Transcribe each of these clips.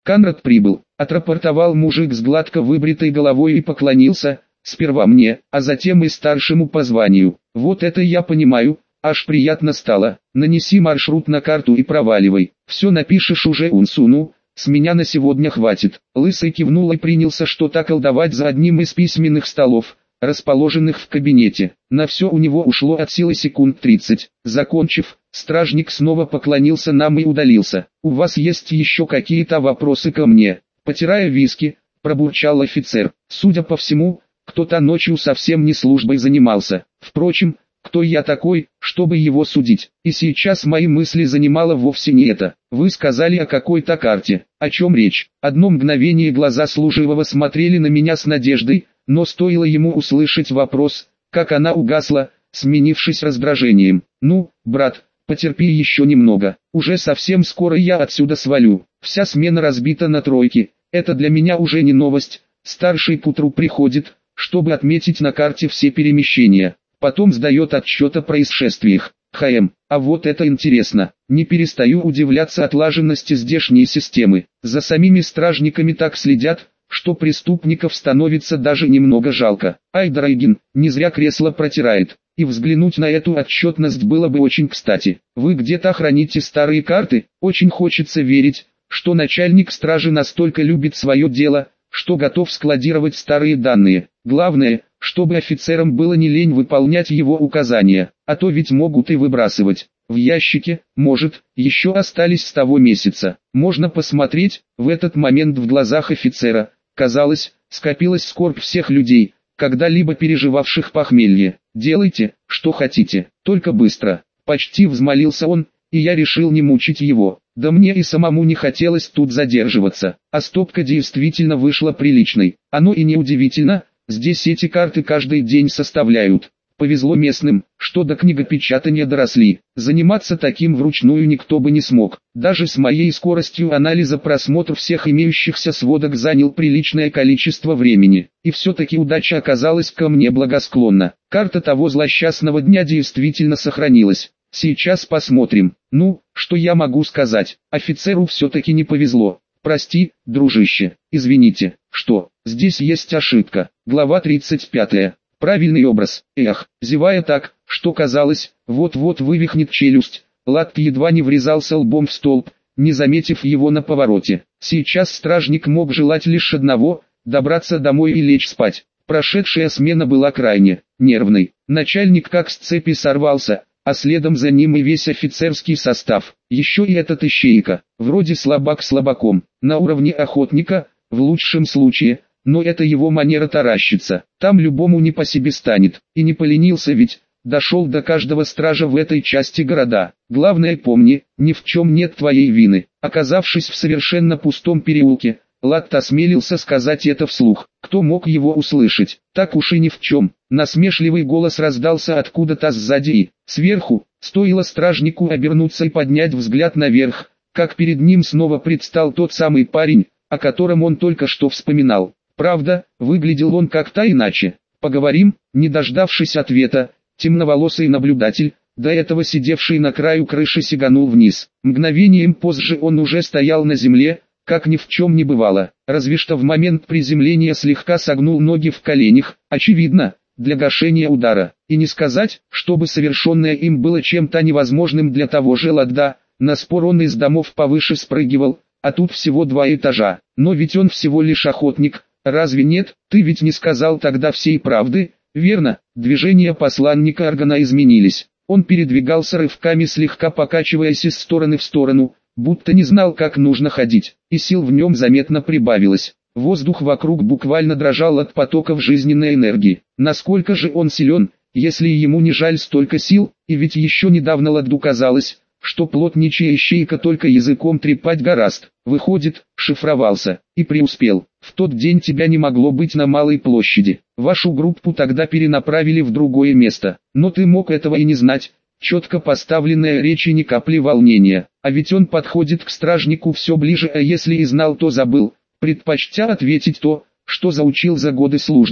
Конрад прибыл, отрапортовал мужик с гладко выбритой головой и поклонился, сперва мне, а затем и старшему по званию. Вот это я понимаю, аж приятно стало. Нанеси маршрут на карту и проваливай. Все напишешь уже Унсуну, с меня на сегодня хватит. Лысый кивнул и принялся что-то колдовать за одним из письменных столов, расположенных в кабинете. На все у него ушло от силы секунд 30. Закончив, стражник снова поклонился нам и удалился. «У вас есть еще какие-то вопросы ко мне?» Потирая виски, пробурчал офицер. Судя по всему, кто-то ночью совсем не службой занимался. Впрочем, кто я такой, чтобы его судить? И сейчас мои мысли занимало вовсе не это. Вы сказали о какой-то карте. О чем речь? Одно мгновение глаза служивого смотрели на меня с надеждой, но стоило ему услышать вопрос, как она угасла, сменившись раздражением. «Ну, брат, потерпи еще немного. Уже совсем скоро я отсюда свалю. Вся смена разбита на тройки. Это для меня уже не новость. Старший к утру приходит, чтобы отметить на карте все перемещения. Потом сдает отчет о происшествиях. А вот это интересно. Не перестаю удивляться отлаженности здешней системы. За самими стражниками так следят, что преступников становится даже немного жалко. Ай, Драйгин, не зря кресло протирает. И взглянуть на эту отчетность было бы очень кстати. Вы где-то храните старые карты? Очень хочется верить, что начальник стражи настолько любит свое дело, что готов складировать старые данные. Главное, чтобы офицерам было не лень выполнять его указания, а то ведь могут и выбрасывать. В ящике, может, еще остались с того месяца. Можно посмотреть. В этот момент в глазах офицера, казалось, скопилась скорбь всех людей, когда-либо переживавших похмелье. «Делайте, что хотите, только быстро», — почти взмолился он, и я решил не мучить его. Да мне и самому не хотелось тут задерживаться, а стопка действительно вышла приличной. Оно и не удивительно, здесь эти карты каждый день составляют. Повезло местным, что до книгопечатания доросли. Заниматься таким вручную никто бы не смог. Даже с моей скоростью анализа просмотр всех имеющихся сводок занял приличное количество времени. И все-таки удача оказалась ко мне благосклонна. Карта того злосчастного дня действительно сохранилась. Сейчас посмотрим. Ну, что я могу сказать? Офицеру все-таки не повезло. Прости, дружище, извините, что, здесь есть ошибка. Глава 35. Правильный образ. Зевая так, что казалось, вот-вот вывихнет челюсть, Латт едва не врезался лбом в столб, не заметив его на повороте. Сейчас стражник мог желать лишь одного – добраться домой и лечь спать. Прошедшая смена была крайне нервной. Начальник как с цепи сорвался, а следом за ним и весь офицерский состав. Еще и этот ищейка, вроде слабак слабаком, на уровне охотника, в лучшем случае, но это его манера таращиться. Там любому не по себе станет, и не поленился ведь, дошел до каждого стража в этой части города. Главное помни, ни в чем нет твоей вины. Оказавшись в совершенно пустом переулке, Латт осмелился сказать это вслух. Кто мог его услышать? Так уж и ни в чем. Насмешливый голос раздался откуда-то сзади и сверху. Стоило стражнику обернуться и поднять взгляд наверх, как перед ним снова предстал тот самый парень, о котором он только что вспоминал. Правда, выглядел он как-то иначе. Поговорим, не дождавшись ответа, темноволосый наблюдатель, до этого сидевший на краю крыши, сиганул вниз. Мгновением позже он уже стоял на земле, как ни в чем не бывало, разве что в момент приземления слегка согнул ноги в коленях, очевидно, для гашения удара. И не сказать, чтобы совершенное им было чем-то невозможным для того же Ладда, на спор он из домов повыше спрыгивал, а тут всего 2 этажа. Но ведь он всего лишь охотник, разве нет? Ты ведь не сказал тогда всей правды, верно? Движения посланника Аргана изменились. Он передвигался рывками, слегка покачиваясь из стороны в сторону, будто не знал, как нужно ходить, и сил в нем заметно прибавилось. Воздух вокруг буквально дрожал от потоков жизненной энергии. Насколько же он силен, если ему не жаль столько сил, и ведь еще недавно Ладду казалось, что плотничья ищейка только языком трепать горазд. Выходит, шифровался, и преуспел. В тот день тебя не могло быть на Малой площади. Вашу группу тогда перенаправили в другое место, но ты мог этого и не знать. Четко поставленная речь и ни капли волнения. А ведь он подходит к стражнику все ближе, а если и знал, то забыл, предпочтя ответить то, что заучил за годы службы.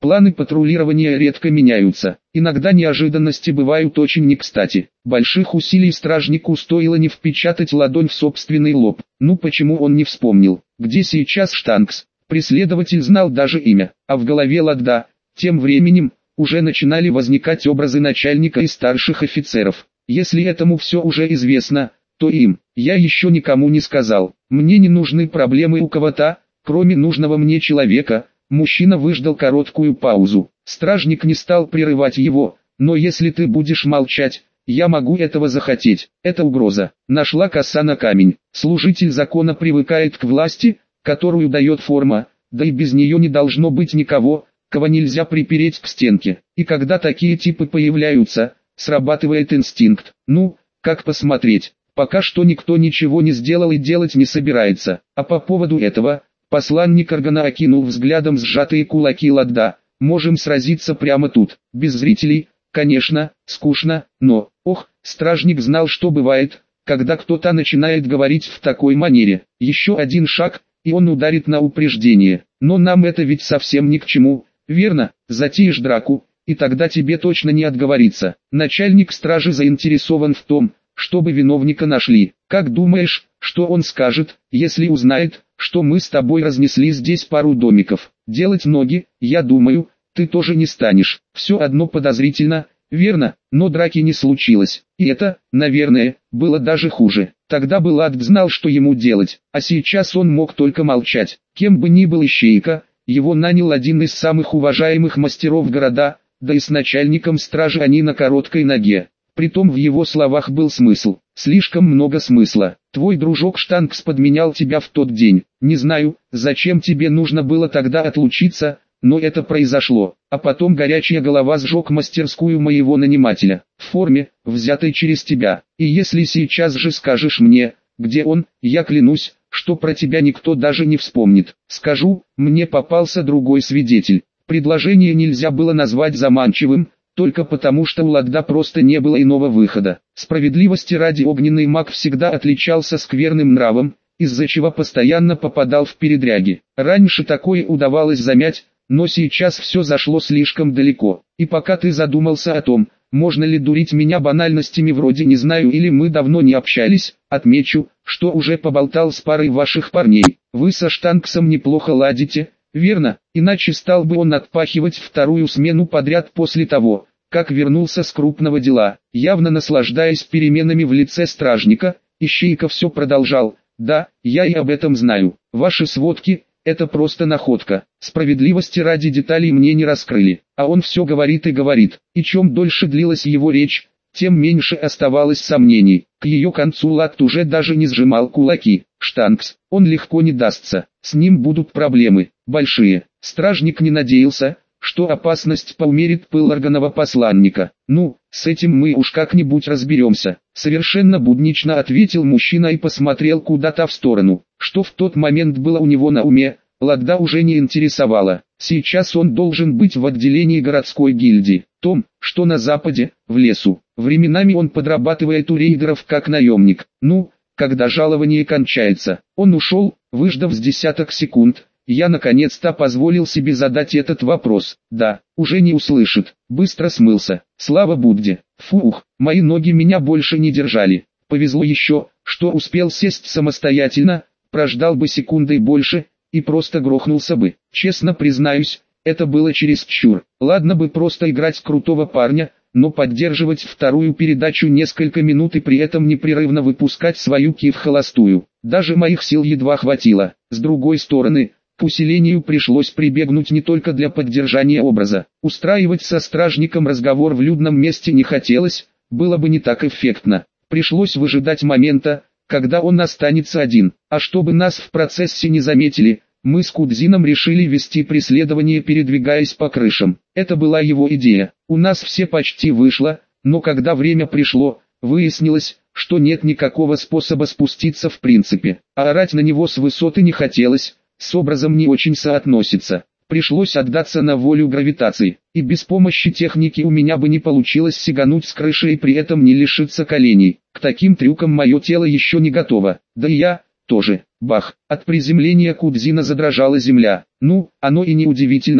Планы патрулирования редко меняются. Иногда неожиданности бывают очень не кстати. Больших усилий стражнику стоило не впечатать ладонь в собственный лоб. Ну почему он не вспомнил, где сейчас Штанкс? Преследователь знал даже имя, а в голове Ладда, тем временем, уже начинали возникать образы начальника и старших офицеров. Если этому все уже известно, то им, я еще никому не сказал. Мне не нужны проблемы у кого-то, кроме нужного мне человека. Мужчина выждал короткую паузу. Стражник не стал прерывать его, но если ты будешь молчать, я могу этого захотеть. Это угроза. Нашла коса на камень. Служитель закона привыкает к власти, которую дает форма, да и без нее не должно быть никого, кого нельзя припереть к стенке. И когда такие типы появляются, срабатывает инстинкт. Ну, как посмотреть? Пока что никто ничего не сделал и делать не собирается. А по поводу этого, посланник Органа окинул взглядом сжатые кулаки Ладда. Можем сразиться прямо тут, без зрителей, конечно, скучно, но, стражник знал, что бывает, когда кто-то начинает говорить в такой манере. Еще один шаг, и он ударит на упреждение. Но нам это ведь совсем ни к чему, верно? Затеешь драку, и тогда тебе точно не отговориться. Начальник стражи заинтересован в том, чтобы виновника нашли. Как думаешь, что он скажет, если узнает, что мы с тобой разнесли здесь пару домиков? Делать ноги, я думаю, ты тоже не станешь. Все одно подозрительно, верно, но драки не случилось. И это, наверное, было даже хуже. Тогда бы Ладд знал, что ему делать, а сейчас он мог только молчать. Кем бы ни был ищейка, его нанял один из самых уважаемых мастеров города, да и с начальником стражи они на короткой ноге. Притом в его словах был смысл, слишком много смысла. Твой дружок Штанкс подменял тебя в тот день. Не знаю, зачем тебе нужно было тогда отлучиться, но это произошло. А потом горячая голова сжег мастерскую моего нанимателя, в форме, взятой через тебя. И если сейчас же скажешь мне, где он, я клянусь, что про тебя никто даже не вспомнит. Скажу, мне попался другой свидетель. Предложение нельзя было назвать заманчивым, только потому что у Ладда просто не было иного выхода. Справедливости ради, огненный маг всегда отличался скверным нравом, из-за чего постоянно попадал в передряги. Раньше такое удавалось замять, но сейчас все зашло слишком далеко. И пока ты задумался о том, можно ли дурить меня банальностями вроде «не знаю» или «мы давно не общались», отмечу, что уже поболтал с парой ваших парней. Вы со Штанксом неплохо ладите, верно? Иначе стал бы он отпахивать вторую смену подряд после того, как вернулся с крупного дела. Явно наслаждаясь переменами в лице стражника, ищейка все продолжал. Да, я и об этом знаю. Ваши сводки — это просто находка. Справедливости ради, деталей мне не раскрыли. А он все говорит и говорит. И чем дольше длилась его речь, тем меньше оставалось сомнений. К ее концу Ладд уже даже не сжимал кулаки. Штанкс, он легко не дастся. С ним будут проблемы, большие. Стражник не надеялся, что опасность поумерит пыл органного посланника. Ну, с этим мы уж как-нибудь разберемся. Совершенно буднично ответил мужчина и посмотрел куда-то в сторону. Что в тот момент было у него на уме, Ладда уже не интересовало. Сейчас он должен быть в отделении городской гильдии, том, что на западе, в лесу. Временами он подрабатывает у рейдеров как наемник. Ну, когда жалование кончается, он ушел, выждав с десяток секунд. Я наконец-то позволил себе задать этот вопрос. Да, уже не услышит. Быстро смылся. Слава Будде. Фух, мои ноги меня больше не держали. Повезло еще, что успел сесть самостоятельно, прождал бы секундой больше, и просто грохнулся бы. Честно признаюсь, это было чересчур. Ладно бы просто играть крутого парня, но поддерживать вторую передачу несколько минут и при этом непрерывно выпускать свою ки в холостую. Даже моих сил едва хватило. С другой стороны, к усилению пришлось прибегнуть не только для поддержания образа. Устраивать со стражником разговор в людном месте не хотелось, было бы не так эффектно. Пришлось выжидать момента, когда он останется один. А чтобы нас в процессе не заметили, мы с Кудзином решили вести преследование, передвигаясь по крышам. Это была его идея. У нас все почти вышло, но когда время пришло, выяснилось, что нет никакого способа спуститься в принципе. А орать на него с высоты не хотелось, с образом не очень соотносится. Пришлось отдаться на волю гравитации, и без помощи техники у меня бы не получилось сигануть с крыши и при этом не лишиться коленей. К таким трюкам мое тело еще не готово, да и я тоже. Бах! От приземления Кудзина задрожала земля. Ну, оно и не удивительно,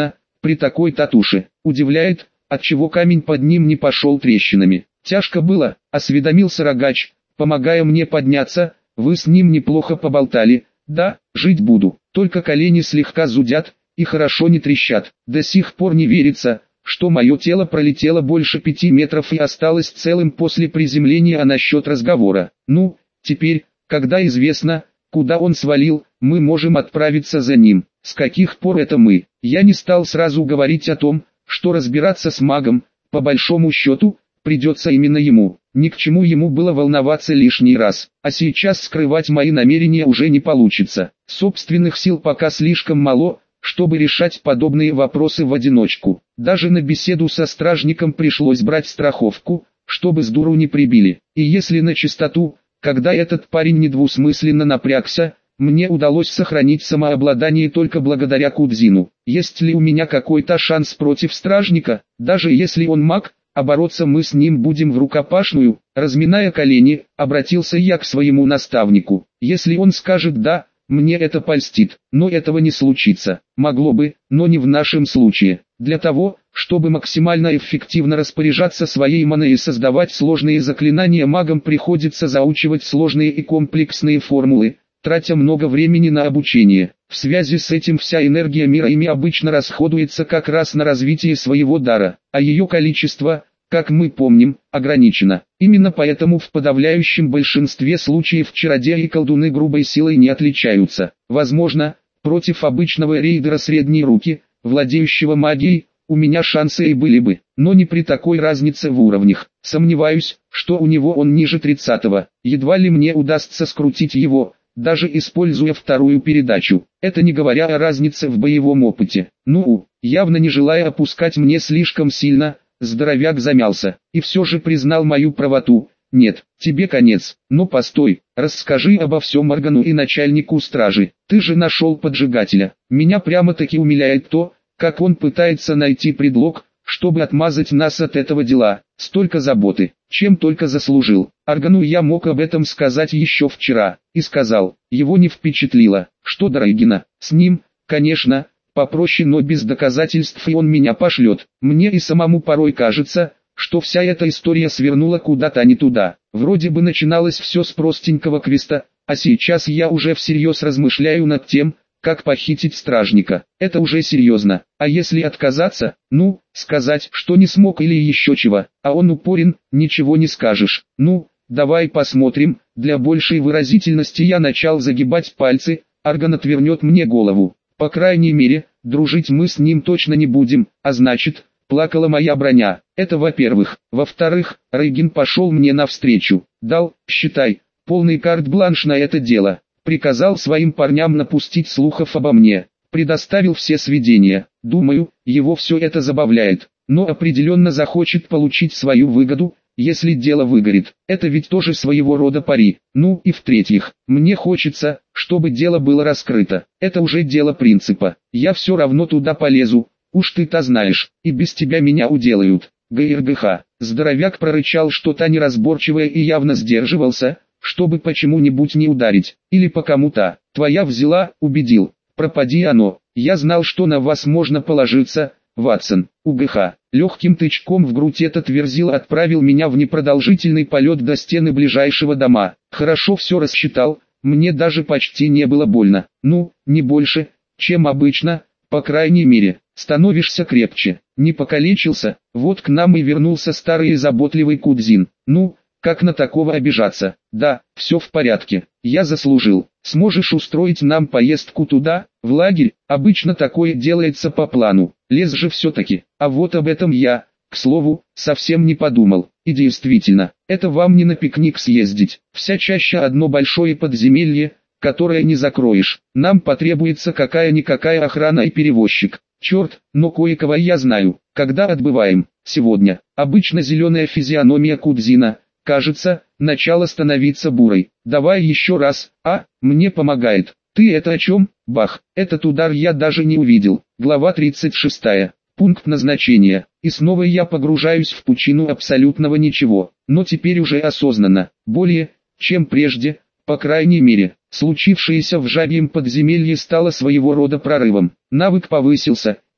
при такой татуше. Удивляет, отчего камень под ним не пошел трещинами. Тяжко было, осведомился рогач, помогая мне подняться. Вы с ним неплохо поболтали. Да, жить буду, только колени слегка зудят и хорошо не трещат. До сих пор не верится, что мое тело пролетело больше 5 метров и осталось целым после приземления. А насчет разговора, ну, теперь, когда известно, куда он свалил, мы можем отправиться за ним. С каких пор это мы? Я не стал сразу говорить о том, что разбираться с магом, по большому счету, придется именно ему. Ни к чему ему было волноваться лишний раз, а сейчас скрывать мои намерения уже не получится. Собственных сил пока слишком мало, чтобы решать подобные вопросы в одиночку. Даже на беседу со стражником пришлось брать страховку, чтобы с дуру не прибили. И если на чистоту, когда этот парень недвусмысленно напрягся, мне удалось сохранить самообладание только благодаря Кудзину. Есть ли у меня какой-то шанс против стражника, даже если он маг? А бороться мы с ним будем в рукопашную. Разминая колени, обратился я к своему наставнику. Если он скажет «да», мне это польстит, но этого не случится. Могло бы, но не в нашем случае. Для того, чтобы максимально эффективно распоряжаться своей маной и создавать сложные заклинания, магам приходится заучивать сложные и комплексные формулы, тратя много времени на обучение. В связи с этим вся энергия мира ими обычно расходуется как раз на развитие своего дара, а ее количество, как мы помним, ограничено. Именно поэтому в подавляющем большинстве случаев чародеи и колдуны грубой силой не отличаются. Возможно, против обычного рейдера средней руки, владеющего магией, у меня шансы и были бы, но не при такой разнице в уровнях. Сомневаюсь, что у него он ниже 30-го, едва ли мне удастся скрутить его, даже используя вторую передачу. Это не говоря о разнице в боевом опыте. Ну, явно не желая опускать мне слишком сильно, здоровяк замялся, и все же признал мою правоту. Нет, тебе конец. Но постой, расскажи обо всем Моргану и начальнику стражи. Ты же нашел поджигателя. Меня прямо-таки умиляет то, как он пытается найти предлог, чтобы отмазать нас от этого дела. Столько заботы, чем только заслужил. Аргану я мог об этом сказать еще вчера, и сказал. Его не впечатлило, что до Райгина. С ним, конечно, попроще, но без доказательств, и он меня пошлет. Мне и самому порой кажется, что вся эта история свернула куда-то не туда. Вроде бы начиналось все с простенького квеста, а сейчас я уже всерьез размышляю над тем, как похитить стражника. Это уже серьезно. А если отказаться, ну, сказать, что не смог или еще чего, а он упорен, ничего не скажешь. Ну, давай посмотрим. Для большей выразительности я начал загибать пальцы, Арган отвернет мне голову. По крайней мере, дружить мы с ним точно не будем, а значит, плакала моя броня. Это во-первых. Во-вторых, Рейгин пошел мне навстречу. Дал, считай, полный карт-бланш на это дело. Приказал своим парням напустить слухов обо мне. Предоставил все сведения. Думаю, его все это забавляет. Но определенно захочет получить свою выгоду, если дело выгорит. Это ведь тоже своего рода пари. Ну и в-третьих, мне хочется, чтобы дело было раскрыто. Это уже дело принципа. Я все равно туда полезу. Уж ты-то знаешь, и без тебя меня уделают. ГРГХ. Здоровяк прорычал что-то неразборчивое и явно сдерживался, чтобы почему-нибудь не ударить, или по кому-то. Твоя взяла, убедил. Пропади оно. Я знал, что на вас можно положиться, Ватсон. УГХ. Легким тычком в грудь этот верзил отправил меня в непродолжительный полет до стены ближайшего дома. Хорошо все рассчитал, мне даже почти не было больно. Ну, не больше, чем обычно, по крайней мере. Становишься крепче. Не покалечился, вот к нам и вернулся старый и заботливый Кудзин. Ну, как на такого обижаться? Да, все в порядке, я заслужил. Сможешь устроить нам поездку туда, в лагерь? Обычно такое делается по плану. Лес же все-таки. А вот об этом я, к слову, совсем не подумал. И действительно, это вам не на пикник съездить. Вся чаща одно большое подземелье, которое не закроешь. Нам потребуется какая-никакая охрана и перевозчик. Черт, но кое-кого я знаю. Когда отбываем? Сегодня. Обычно зеленая физиономия Кудзина, кажется, начало становиться бурой. Давай еще раз, мне помогает. Ты это о чем? Бах, этот удар я даже не увидел. Глава 36. Пункт назначения. И снова я погружаюсь в пучину абсолютного ничего. Но теперь уже осознанно. Более, чем прежде, по крайней мере. Случившееся в жабьем подземелье стало своего рода прорывом. Навык повысился,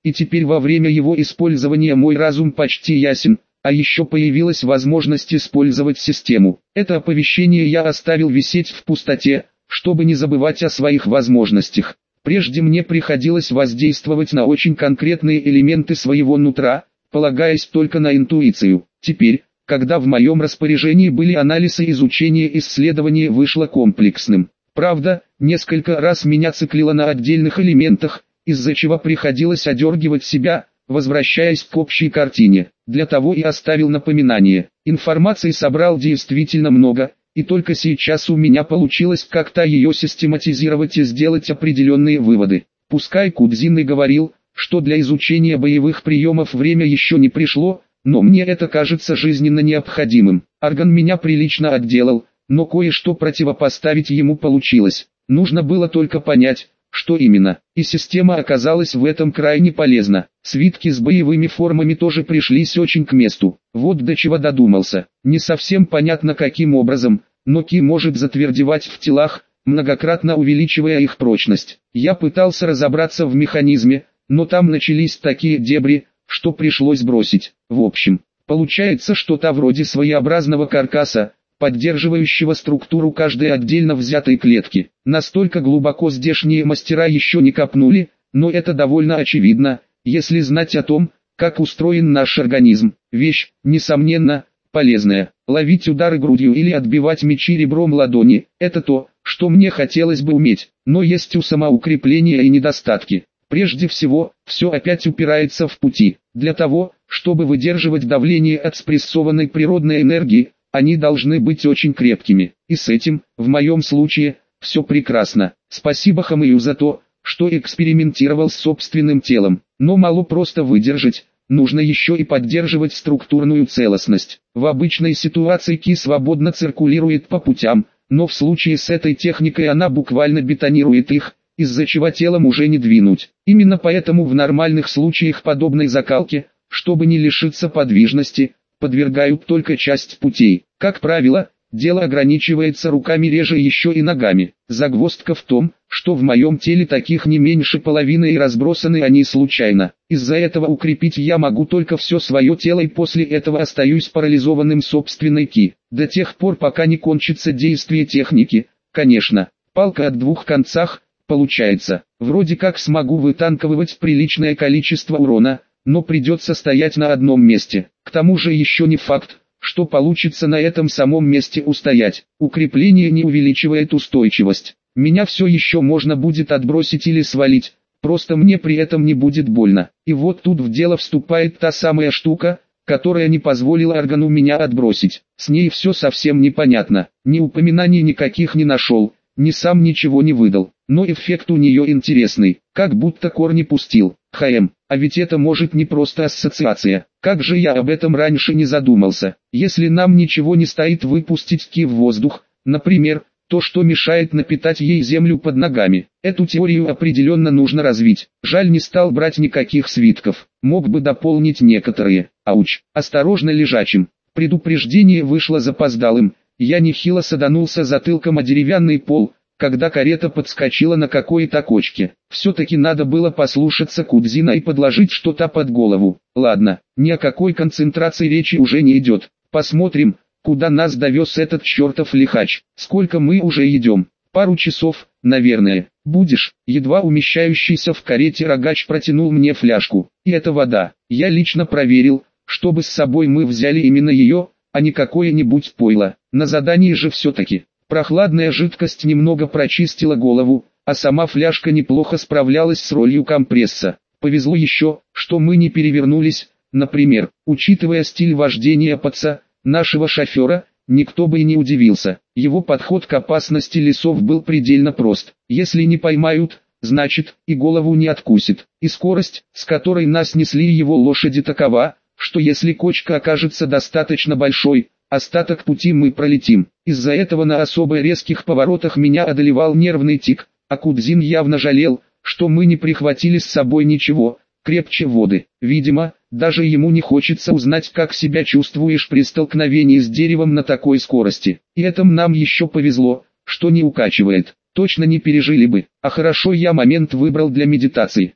и теперь во время его использования мой разум почти ясен, а еще появилась возможность использовать систему. Это оповещение я оставил висеть в пустоте, чтобы не забывать о своих возможностях. Прежде мне приходилось воздействовать на очень конкретные элементы своего нутра, полагаясь только на интуицию. Теперь, когда в моем распоряжении были анализ и изучение, исследование вышло комплексным. Правда, несколько раз меня циклило на отдельных элементах, из-за чего приходилось одергивать себя, возвращаясь к общей картине. Для того и оставил напоминание. Информации собрал действительно много, и только сейчас у меня получилось как-то ее систематизировать и сделать определенные выводы. Пускай Кудзин и говорил, что для изучения боевых приемов время еще не пришло, но мне это кажется жизненно необходимым. Орган меня прилично отделал, но кое-что противопоставить ему получилось. Нужно было только понять, что именно, и система оказалась в этом крайне полезна. Свитки с боевыми формами тоже пришлись очень к месту. Вот до чего додумался. Не совсем понятно каким образом, но ки может затвердевать в телах, многократно увеличивая их прочность. Я пытался разобраться в механизме, но там начались такие дебри, что пришлось бросить. В общем, получается что-то вроде своеобразного каркаса, поддерживающего структуру каждой отдельно взятой клетки. Настолько глубоко здешние мастера еще не копнули, но это довольно очевидно, если знать о том, как устроен наш организм. Вещь, несомненно, полезная. Ловить удары грудью или отбивать мячи ребром ладони – это то, что мне хотелось бы уметь, но есть у самоукрепления и недостатки. Прежде всего, все опять упирается в пути. Для того, чтобы выдерживать давление от спрессованной природной энергии, они должны быть очень крепкими. И с этим, в моем случае, все прекрасно. Спасибо Хамию за то, что экспериментировал с собственным телом. Но мало просто выдержать, нужно еще и поддерживать структурную целостность. В обычной ситуации ки свободно циркулирует по путям, но в случае с этой техникой она буквально бетонирует их, из-за чего телом уже не двинуть. Именно поэтому в нормальных случаях подобной закалки, чтобы не лишиться подвижности, подвергают только часть путей. Как правило, дело ограничивается руками, реже еще и ногами. Загвоздка в том, что в моем теле таких не меньше половины и разбросаны они случайно. Из-за этого укрепить я могу только все свое тело и после этого остаюсь парализованным собственной ки. До тех пор, пока не кончится действие техники, конечно. Палка от двух концах, получается. Вроде как смогу вытанковывать приличное количество урона, но придется стоять на одном месте. К тому же еще не факт, что получится на этом самом месте устоять. Укрепление не увеличивает устойчивость. Меня все еще можно будет отбросить или свалить, просто мне при этом не будет больно. И вот тут в дело вступает та самая штука, которая не позволила органу меня отбросить. С ней все совсем непонятно. Ни упоминаний никаких не нашел, ни сам ничего не выдал. Но эффект у нее интересный, как будто корни пустил. А ведь это может не просто ассоциация. Как же я об этом раньше не задумался. Если нам ничего не стоит выпустить ки в воздух, например, то что мешает напитать ей землю под ногами. Эту теорию определенно нужно развить. Жаль, не стал брать никаких свитков. Мог бы дополнить некоторые. Ауч, осторожно лежачим. Предупреждение вышло запоздалым. Я нехило саданулся затылком о деревянный пол, когда карета подскочила на какой-то кочке. Все-таки надо было послушаться Кудзина и подложить что-то под голову. Ладно, ни о какой концентрации речи уже не идет. Посмотрим, куда нас довез этот чертов лихач. Сколько мы уже идем? Пару часов, наверное. Будешь? Едва умещающийся в карете рогач протянул мне фляжку. И это вода. Я лично проверил, чтобы с собой мы взяли именно ее, а не какое-нибудь пойло. На задании же все-таки. Прохладная жидкость немного прочистила голову, а сама фляжка неплохо справлялась с ролью компресса. Повезло еще, что мы не перевернулись, например, учитывая стиль вождения паца, нашего шофера, никто бы и не удивился. Его подход к опасности лесов был предельно прост. Если не поймают, значит, и голову не откусит. И скорость, с которой нас несли его лошади, такова, что если кочка окажется достаточно большой, остаток пути мы пролетим. Из-за этого на особо резких поворотах меня одолевал нервный тик, а Кудзин явно жалел, что мы не прихватили с собой ничего, крепче воды. Видимо, даже ему не хочется узнать, как себя чувствуешь при столкновении с деревом на такой скорости. И этим нам еще повезло, что не укачивает. Точно не пережили бы. А хорошо я момент выбрал для медитации.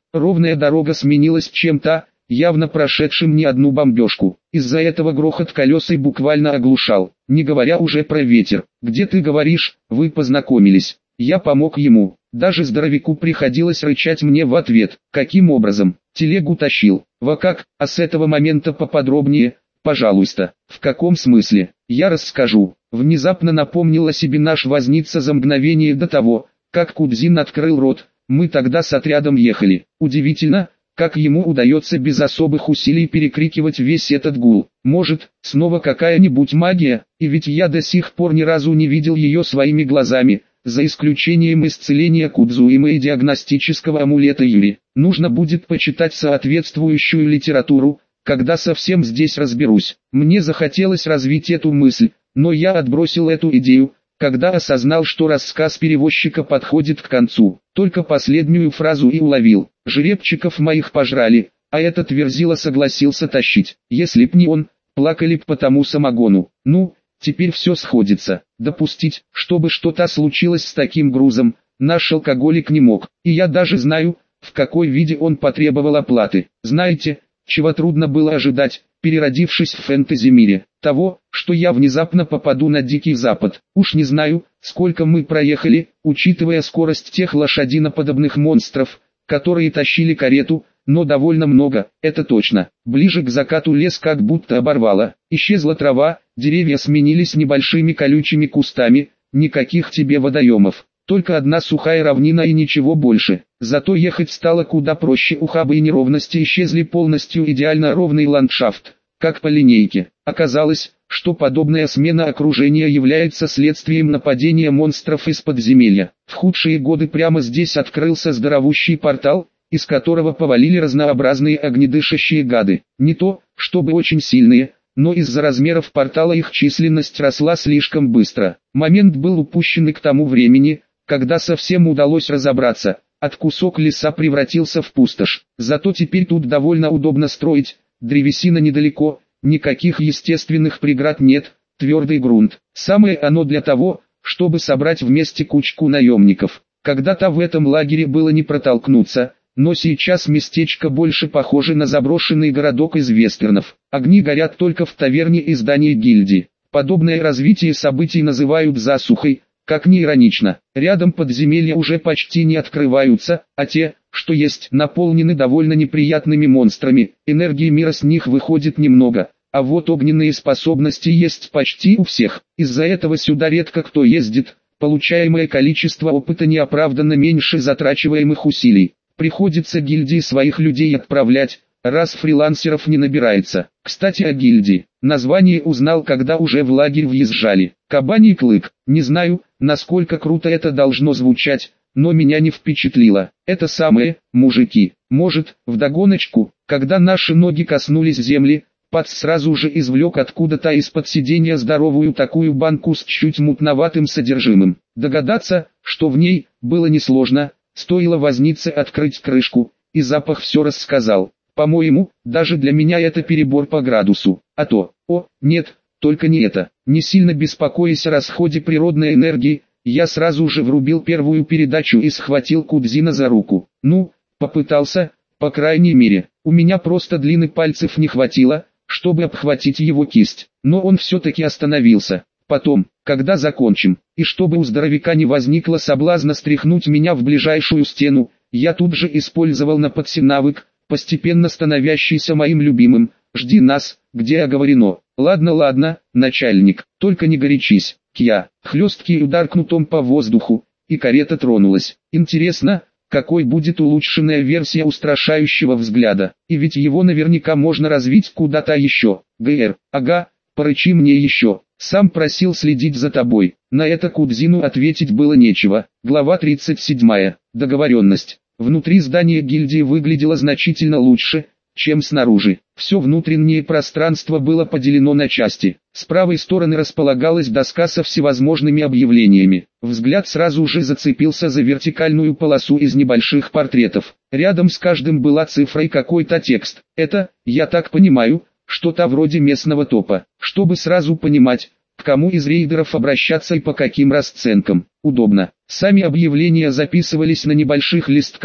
Ровная дорога сменилась чем-то, явно прошедшим не одну бомбежку. Из-за этого грохот колес и буквально оглушал, не говоря уже про ветер. «Где ты говоришь, вы познакомились?» Я помог ему. Даже здоровяку приходилось рычать мне в ответ. Каким образом? Телегу тащил. Во как? А с этого момента поподробнее, пожалуйста. В каком смысле? Я расскажу. Внезапно напомнил о себе наш возница за мгновение до того, как Кудзин открыл рот. Мы тогда с отрядом ехали. Удивительно, как ему удается без особых усилий перекрикивать весь этот гул. Может, снова какая-нибудь магия, и ведь я до сих пор ни разу не видел ее своими глазами, за исключением исцеления Кудзуимы и диагностического амулета Юри. Нужно будет почитать соответствующую литературу, когда совсем здесь разберусь. Мне захотелось развить эту мысль, но я отбросил эту идею, когда осознал, что рассказ перевозчика подходит к концу. Только последнюю фразу и уловил. Жеребчиков моих пожрали, а этот верзила согласился тащить. Если б не он, плакали б по тому самогону. Ну, теперь все сходится. Допустить, чтобы что-то случилось с таким грузом, наш алкоголик не мог. И я даже знаю, в какой виде он потребовал оплаты. Знаете, чего трудно было ожидать, переродившись в фэнтези-мире? Того, что я внезапно попаду на Дикий Запад. Уж не знаю, сколько мы проехали, учитывая скорость тех лошадиноподобных монстров, которые тащили карету, но довольно много, это точно. Ближе к закату лес как будто оборвало. Исчезла трава, деревья сменились небольшими колючими кустами, никаких тебе водоемов. Только одна сухая равнина и ничего больше. Зато ехать стало куда проще, ухабы и неровности исчезли полностью, идеально ровный ландшафт, как по линейке. Оказалось, что подобная смена окружения является следствием нападения монстров из подземелья. В худшие годы прямо здесь открылся здоровущий портал, из которого повалили разнообразные огнедышащие гады. Не то, чтобы очень сильные, но из-за размеров портала их численность росла слишком быстро. Момент был упущен к тому времени, когда совсем удалось разобраться, от кусок леса превратился в пустошь. Зато теперь тут довольно удобно строить, древесина недалеко, никаких естественных преград нет, твердый грунт. Самое оно для того, чтобы собрать вместе кучку наемников. Когда-то в этом лагере было не протолкнуться, но сейчас местечко больше похоже на заброшенный городок из вестернов. Огни горят только в таверне и здании гильдии. Подобное развитие событий называют засухой, как ни иронично. Рядом подземелья уже почти не открываются, а те, что есть, наполнены довольно неприятными монстрами. Энергии мира с них выходит немного, а вот огненные способности есть почти у всех. Из-за этого сюда редко кто ездит, получаемое количество опыта неоправданно меньше затрачиваемых усилий. Приходится гильдии своих людей отправлять, раз фрилансеров не набирается. Кстати, о гильдии. Название узнал, когда уже в лагерь въезжали. Кабаний клык. Не знаю, насколько круто это должно звучать, но меня не впечатлило. Это самые, мужики. Может, вдогоночку, когда наши ноги коснулись земли, Пац сразу же извлек откуда-то из-под сиденья здоровую такую банку с чуть мутноватым содержимым. Догадаться, что в ней, было несложно, стоило вознице открыть крышку, и запах все рассказал. По-моему, даже для меня это перебор по градусу. А то, нет, только не это. Не сильно беспокоясь о расходе природной энергии, я сразу же врубил первую передачу и схватил Кудзина за руку. Ну, попытался, по крайней мере. У меня просто длины пальцев не хватило, чтобы обхватить его кисть. Но он все-таки остановился. Потом, когда закончим, и чтобы у здоровяка не возникло соблазна стряхнуть меня в ближайшую стену, я тут же использовал нападси навык, постепенно становящийся моим любимым. «Жди нас, где оговорено». Ладно, начальник, только не горячись. Кья, хлесткий удар кнутом по воздуху, и карета тронулась. Интересно, какой будет улучшенная версия устрашающего взгляда, и ведь его наверняка можно развить куда-то еще. ГР, ага, порычи мне еще. Сам просил следить за тобой. На это Кудзину ответить было нечего. Глава 37. Договоренность. Внутри здания гильдии выглядело значительно лучше, чем снаружи. Все внутреннее пространство было поделено на части. С правой стороны располагалась доска со всевозможными объявлениями. Взгляд сразу же зацепился за вертикальную полосу из небольших портретов. Рядом с каждым была цифра и какой-то текст. Это, я так понимаю, что-то вроде местного топа. Чтобы сразу понимать, к кому из рейдеров обращаться и по каким расценкам. Удобно. Сами объявления записывались на небольших листках,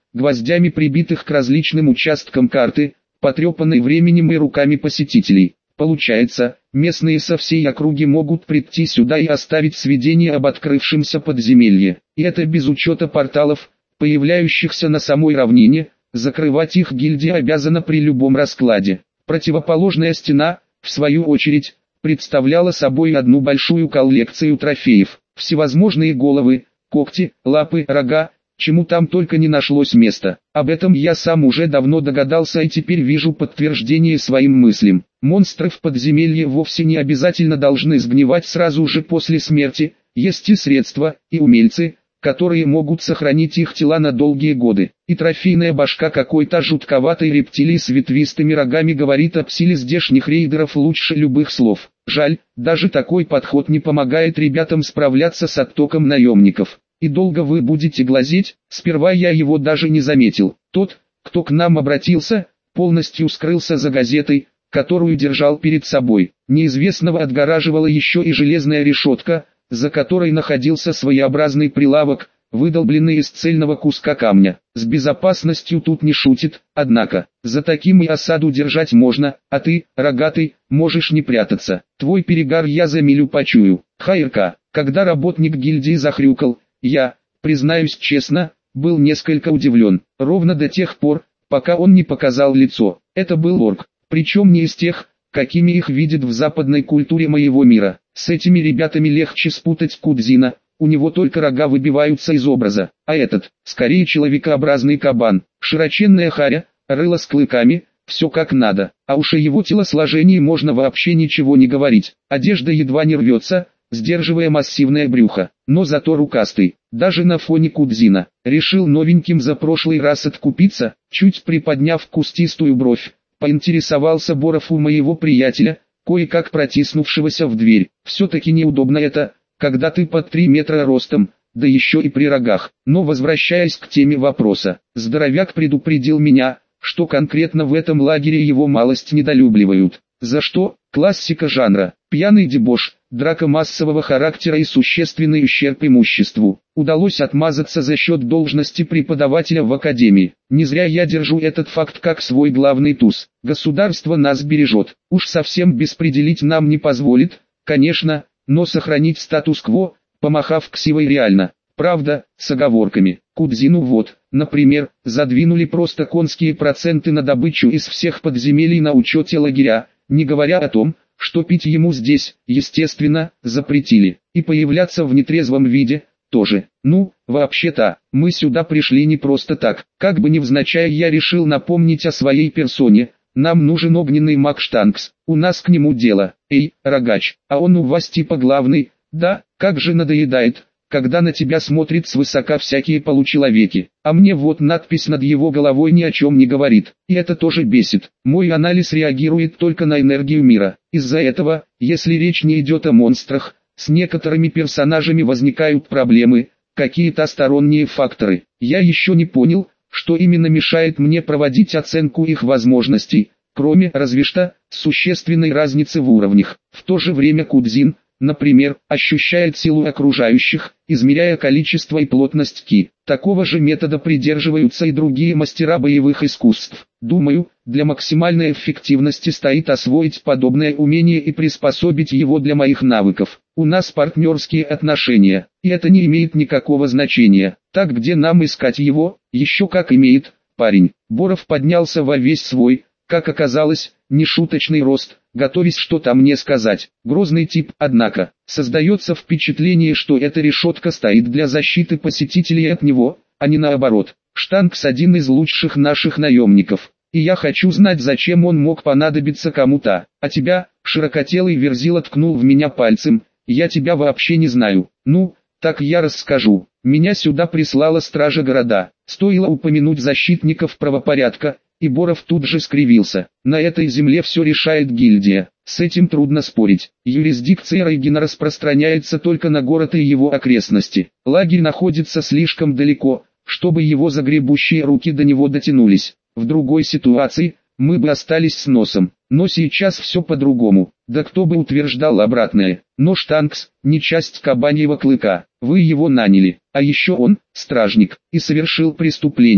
гвоздями прибитых к различным участкам карты, потрепанной временем и руками посетителей. Получается, местные со всей округи могут прийти сюда и оставить сведения об открывшемся подземелье. И это без учета порталов, появляющихся на самой равнине, закрывать их гильдия обязана при любом раскладе. Противоположная стена, в свою очередь, представляла собой одну большую коллекцию трофеев. Всевозможные головы, когти, лапы, рога, чему там только не нашлось места. Об этом я сам уже давно догадался и теперь вижу подтверждение своим мыслям. Монстры в подземелье вовсе не обязательно должны сгнивать сразу же после смерти, есть и средства, и умельцы, которые могут сохранить их тела на долгие годы. И трофейная башка какой-то жутковатой рептилии с ветвистыми рогами говорит об силе здешних рейдеров лучше любых слов. Жаль, даже такой подход не помогает ребятам справляться с оттоком наемников. И долго вы будете глазеть? Сперва я его даже не заметил. Тот, кто к нам обратился, полностью скрылся за газетой, которую держал перед собой. Неизвестного отгораживала еще и железная решетка, за которой находился своеобразный прилавок, выдолбленный из цельного куска камня. С безопасностью тут не шутит, однако, за таким и осаду держать можно, а ты, рогатый, можешь не прятаться. Твой перегар я за милю почую. ХРК, когда работник гильдии захрюкал, я, признаюсь честно, был несколько удивлен, ровно до тех пор, пока он не показал лицо. Это был орк, причем не из тех, какими их видят в западной культуре моего мира. С этими ребятами легче спутать Кудзина, у него только рога выбиваются из образа, а этот, скорее человекообразный кабан, широченная харя, рыло с клыками, все как надо, а уж о его телосложении можно вообще ничего не говорить, одежда едва не рвется, сдерживая массивное брюхо, но зато рукастый, даже на фоне Кудзина. Решил новеньким за прошлый раз откупиться, чуть приподняв кустистую бровь, поинтересовался Боров у моего приятеля, кое-как протиснувшегося в дверь. Все-таки неудобно это, когда ты под 3 метра ростом, да еще и при рогах. Но возвращаясь к теме вопроса, здоровяк предупредил меня, что конкретно в этом лагере его малость недолюбливают. За что? Классика жанра, пьяный дебош, драка массового характера и существенный ущерб имуществу. Удалось отмазаться за счет должности преподавателя в академии. Не зря я держу этот факт как свой главный туз. Государство нас бережет. Уж совсем беспределить нам не позволит, конечно, но сохранить статус-кво, помахав ксивой реально. Правда, с оговорками. Кудзину вот, например, задвинули просто конские проценты на добычу из всех подземелий на учете лагеря, не говоря о том, что пить ему здесь, естественно, запретили, и появляться в нетрезвом виде, тоже. Ну, вообще-то, мы сюда пришли не просто так, как бы невзначай я решил напомнить о своей персоне, нам нужен огненный маг Штанкс, у нас к нему дело, эй, рогач, а он у вас типа главный, да, как же надоедает, когда на тебя смотрят свысока всякие получеловеки, а мне вот надпись над его головой ни о чем не говорит, и это тоже бесит. Мой анализ реагирует только на энергию мира. Из-за этого, если речь не идет о монстрах, с некоторыми персонажами возникают проблемы, какие-то сторонние факторы. Я еще не понял, что именно мешает мне проводить оценку их возможностей, кроме, разве что, существенной разницы в уровнях. В то же время Кудзин, например, ощущает силу окружающих, измеряя количество и плотность ки. Такого же метода придерживаются и другие мастера боевых искусств. Думаю, для максимальной эффективности стоит освоить подобное умение и приспособить его для моих навыков. У нас партнерские отношения, и это не имеет никакого значения. Так где нам искать его? Еще как имеет, парень. Боров поднялся во весь свой, как оказалось, нешуточный рост, готовясь что-то мне сказать. Грозный тип, однако, создается впечатление, что эта решетка стоит для защиты посетителей от него, а не наоборот. Штанкс один из лучших наших наемников, и я хочу знать, зачем он мог понадобиться кому-то. А тебя, широкотелый верзила, ткнул в меня пальцем, я тебя вообще не знаю. Ну, так я расскажу. Меня сюда прислала стража города. Стоило упомянуть защитников правопорядка, и Боров тут же скривился. На этой земле все решает гильдия. С этим трудно спорить. Юрисдикция Рейгена распространяется только на город и его окрестности. Лагерь находится слишком далеко, чтобы его загребущие руки до него дотянулись. В другой ситуации, мы бы остались с носом. Но сейчас все по-другому. Да кто бы утверждал обратное. Но Штанкс – не часть кабаньего клыка. Вы его наняли. А еще он – стражник, и совершил преступление.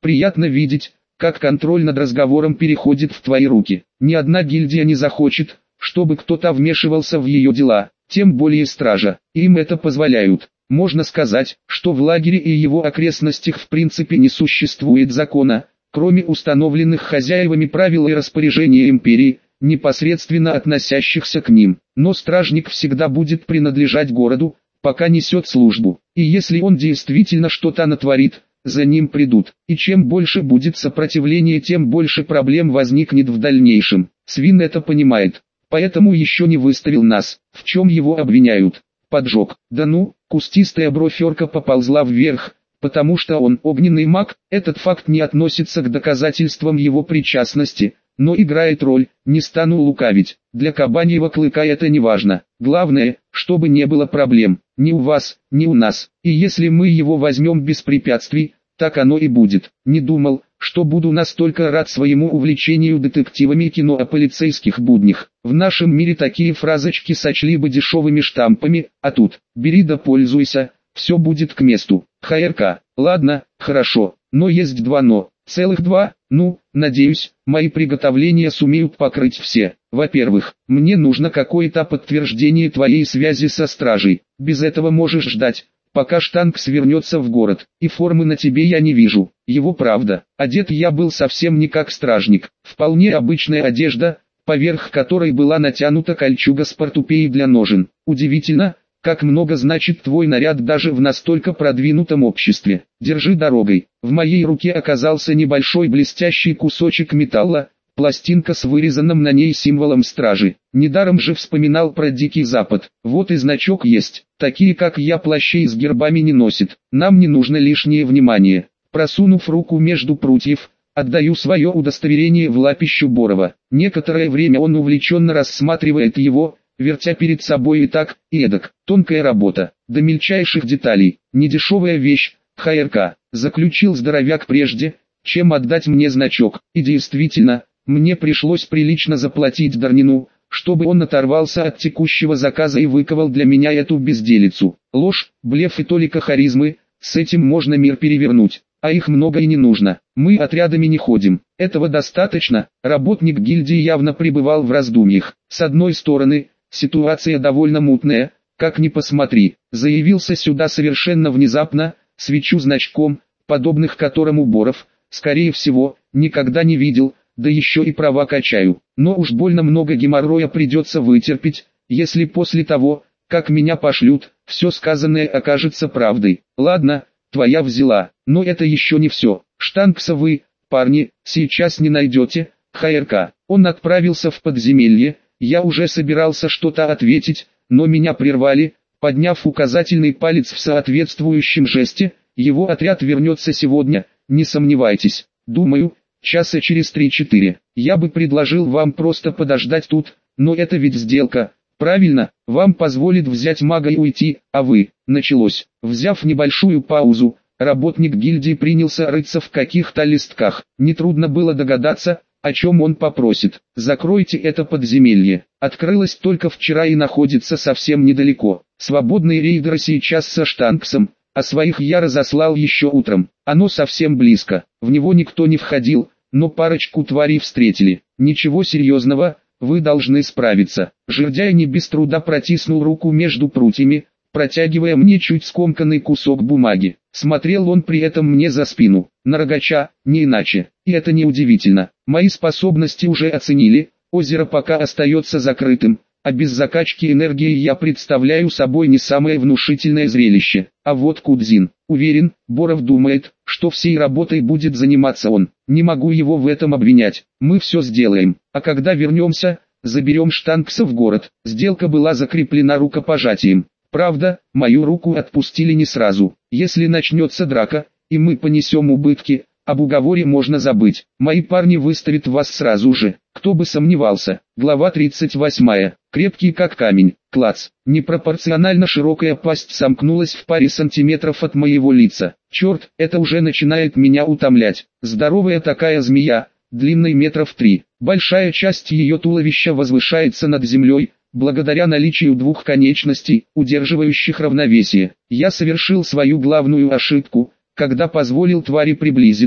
Приятно видеть, как контроль над разговором переходит в твои руки. Ни одна гильдия не захочет, чтобы кто-то вмешивался в ее дела, тем более стража. Им это позволяют. Можно сказать, что в лагере и его окрестностях в принципе не существует закона, кроме установленных хозяевами правил и распоряжения империи, непосредственно относящихся к ним. Но стражник всегда будет принадлежать городу, пока несет службу. И если он действительно что-то натворит, за ним придут. И чем больше будет сопротивления, тем больше проблем возникнет в дальнейшем. Свин это понимает, поэтому еще не выставил нас. В чем его обвиняют? Поджог. Да ну, кустистая бровь орка поползла вверх, потому что он огненный маг. Этот факт не относится к доказательствам его причастности, но играет роль, не стану лукавить. Для кабаньего клыка это не важно. Главное, чтобы не было проблем, ни у вас, ни у нас. И если мы его возьмем без препятствий, так оно и будет. Не думал, что буду настолько рад своему увлечению детективами и кино о полицейских буднях. В нашем мире такие фразочки сочли бы дешевыми штампами, а тут, бери да пользуйся, все будет к месту. ХРК, ладно, хорошо, но есть два но. Целых два, ну, надеюсь, мои приготовления сумеют покрыть все. Во-первых, мне нужно какое-то подтверждение твоей связи со стражей. Без этого можешь ждать, пока Штанкс вернется в город. И формы на тебе я не вижу. Его правда. Одет я был совсем не как стражник. Вполне обычная одежда, поверх которой была натянута кольчуга с портупеей для ножен. Удивительно, как много значит твой наряд даже в настолько продвинутом обществе. Держи дорогой. В моей руке оказался небольшой блестящий кусочек металла, пластинка с вырезанным на ней символом стражи. Недаром же вспоминал про Дикий Запад. Вот и значок есть. Такие как я плащей с гербами не носит. Нам не нужно лишнее внимание. Просунув руку между прутьев, отдаю свое удостоверение в лапищу Борова. Некоторое время он увлеченно рассматривает его, вертя перед собой и так, и эдак. Тонкая работа, до мельчайших деталей, недешевая вещь, ХРК, заключил здоровяк прежде, чем отдать мне значок. И действительно, мне пришлось прилично заплатить Дарнину, чтобы он оторвался от текущего заказа и выковал для меня эту безделицу. Ложь, блеф и толика харизмы, с этим можно мир перевернуть. А их много и не нужно. Мы отрядами не ходим. Этого достаточно. Работник гильдии явно пребывал в раздумьях. С одной стороны, ситуация довольно мутная, как ни посмотри. Заявился сюда совершенно внезапно, свечу значком, подобных которому Боров, скорее всего, никогда не видел, да еще и права качаю. Но уж больно много геморроя придется вытерпеть, если после того, как меня пошлют, все сказанное окажется правдой. Ладно, твоя взяла, но это еще не все. Штанкса вы, парни, сейчас не найдете. ХРК. Он отправился в подземелье. Я уже собирался что-то ответить, но меня прервали, подняв указательный палец в соответствующем жесте. Его отряд вернется сегодня, не сомневайтесь. Думаю, часа через 3-4. Я бы предложил вам просто подождать тут, но это ведь сделка. Правильно, вам позволит взять мага и уйти, а вы. Началось. Взяв небольшую паузу, работник гильдии принялся рыться в каких-то листках. Нетрудно было догадаться, о чем он попросит. Закройте это подземелье. Открылось только вчера и находится совсем недалеко. Свободные рейдеры сейчас со Штанксом, а своих я разослал еще утром. Оно совсем близко. В него никто не входил, но парочку тварей встретили. Ничего серьезного, вы должны справиться. Жердяй не без труда протиснул руку между прутьями, протягивая мне чуть скомканный кусок бумаги. Смотрел он при этом мне за спину, на рогача, не иначе. И это не удивительно. Мои способности уже оценили, озеро пока остается закрытым, а без закачки энергии я представляю собой не самое внушительное зрелище. А вот Кудзин, уверен, Боров думает, что всей работой будет заниматься он. Не могу его в этом обвинять. Мы все сделаем, а когда вернемся, заберем Штанкса в город. Сделка была закреплена рукопожатием. Правда, мою руку отпустили не сразу. Если начнется драка, и мы понесем убытки, об уговоре можно забыть. Мои парни выставят вас сразу же. Кто бы сомневался. Глава 38. Крепкий как камень. Клац. Непропорционально широкая пасть сомкнулась в паре сантиметров от моего лица. Черт, это уже начинает меня утомлять. Здоровая такая змея, длиной метров 3. Большая часть ее туловища возвышается над землей, благодаря наличию двух конечностей, удерживающих равновесие. Я совершил свою главную ошибку, когда позволил твари приблизиться,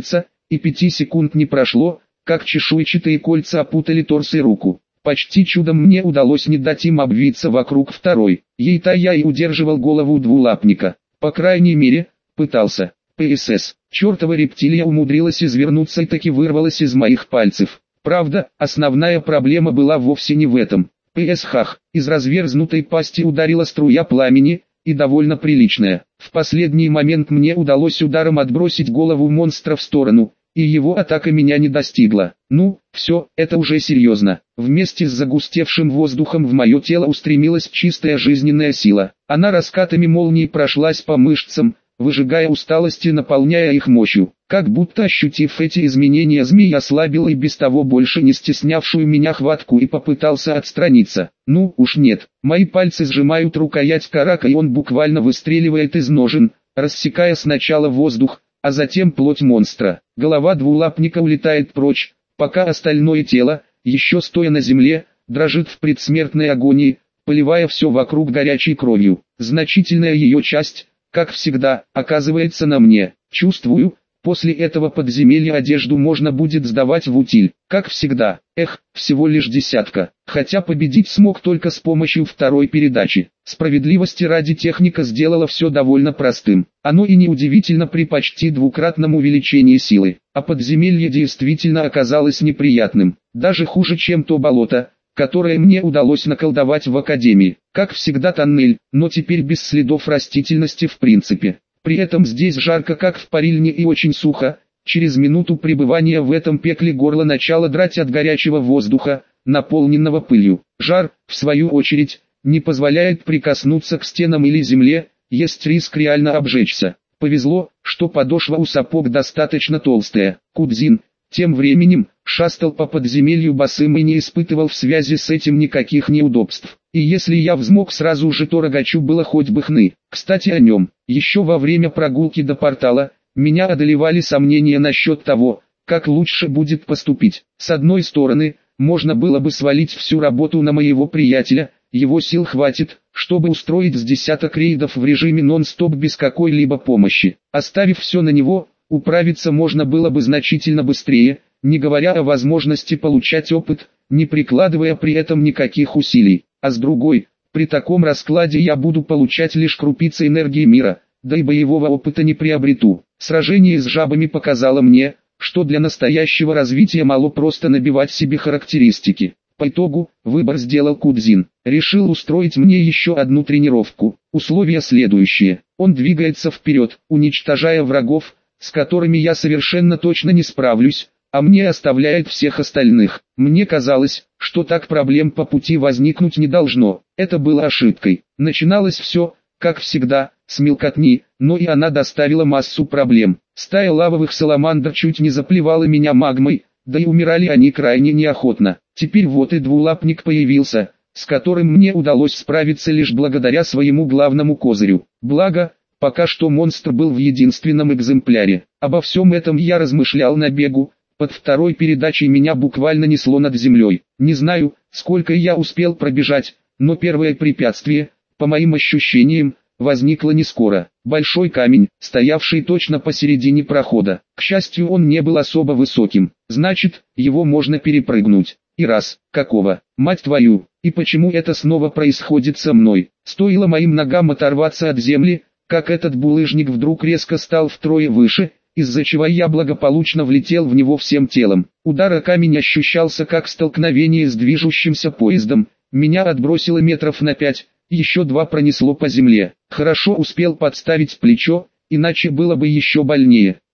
и 5 секунд не прошло, как чешуйчатые кольца опутали торс и руку. Почти чудом мне удалось не дать им обвиться вокруг второй. Ей-то я и удерживал голову двулапника. По крайней мере, пытался. ПСС. Чертова рептилия умудрилась извернуться и таки вырвалась из моих пальцев. Правда, основная проблема была вовсе не в этом. ПСХ. Из разверзнутой пасти ударила струя пламени, и довольно приличная. В последний момент мне удалось ударом отбросить голову монстра в сторону, и его атака меня не достигла. Ну, все, это уже серьезно. Вместе с загустевшим воздухом в мое тело устремилась чистая жизненная сила. Она раскатами молнии прошлась по мышцам, выжигая усталость и наполняя их мощью. Как будто ощутив эти изменения, змей ослабил и без того больше не стеснявшую меня хватку и попытался отстраниться. Ну уж нет, мои пальцы сжимают рукоять карака, и он буквально выстреливает из ножен, рассекая сначала воздух, а затем плоть монстра. Голова двулапника улетает прочь, пока остальное тело, еще стоя на земле, дрожит в предсмертной агонии, поливая все вокруг горячей кровью. Значительная ее часть, как всегда, оказывается на мне. Чувствую, после этого подземелья одежду можно будет сдавать в утиль. Как всегда, всего лишь десятка. Хотя победить смог только с помощью второй передачи. Справедливости ради, техника сделала все довольно простым. Оно и неудивительно при почти двукратном увеличении силы. А подземелье действительно оказалось неприятным. Даже хуже, чем то болото, которое мне удалось наколдовать в академии. Как всегда тоннель, но теперь без следов растительности в принципе. При этом здесь жарко как в парильне и очень сухо. Через минуту пребывания в этом пекле горло начало драть от горячего воздуха, наполненного пылью. Жар, в свою очередь, не позволяет прикоснуться к стенам или земле, есть риск реально обжечься. Повезло, что подошва у сапог достаточно толстая. Кудзин, тем временем, шастал по подземелью босым и не испытывал в связи с этим никаких неудобств. И если я взмок сразу же, то рогачу было хоть бы хны. Кстати о нем, еще во время прогулки до портала, меня одолевали сомнения насчет того, как лучше будет поступить. С одной стороны, можно было бы свалить всю работу на моего приятеля, его сил хватит, чтобы устроить с десяток рейдов в режиме нон-стоп без какой-либо помощи. Оставив все на него, управиться можно было бы значительно быстрее, не говоря о возможности получать опыт, не прикладывая при этом никаких усилий. А с другой, при таком раскладе я буду получать лишь крупицы энергии мира, да и боевого опыта не приобрету. Сражение с жабами показало мне, что для настоящего развития мало просто набивать себе характеристики. По итогу, выбор сделал Кудзин. Решил устроить мне еще одну тренировку. Условия следующие. Он двигается вперед, уничтожая врагов, с которыми я совершенно точно не справлюсь, а мне оставляет всех остальных. Мне казалось, что так проблем по пути возникнуть не должно. Это было ошибкой. Начиналось все, как всегда, с мелкотни, но и она доставила массу проблем. Стая лавовых саламандр чуть не заплевала меня магмой, да и умирали они крайне неохотно. Теперь вот и двулапник появился, с которым мне удалось справиться лишь благодаря своему главному козырю. Благо, пока что монстр был в единственном экземпляре. Обо всем этом я размышлял на бегу. Под второй передачей меня буквально несло над землей. Не знаю, сколько я успел пробежать, но первое препятствие, по моим ощущениям, возникло не скоро. Большой камень, стоявший точно посередине прохода. К счастью, он не был особо высоким. Значит, его можно перепрыгнуть. И раз, какого, мать твою, и почему это снова происходит со мной? Стоило моим ногам оторваться от земли, как этот булыжник вдруг резко стал втрое выше, из-за чего я благополучно влетел в него всем телом. Удар о камень ощущался как столкновение с движущимся поездом, меня отбросило метров на 5, еще 2 пронесло по земле. Хорошо успел подставить плечо, иначе было бы еще больнее.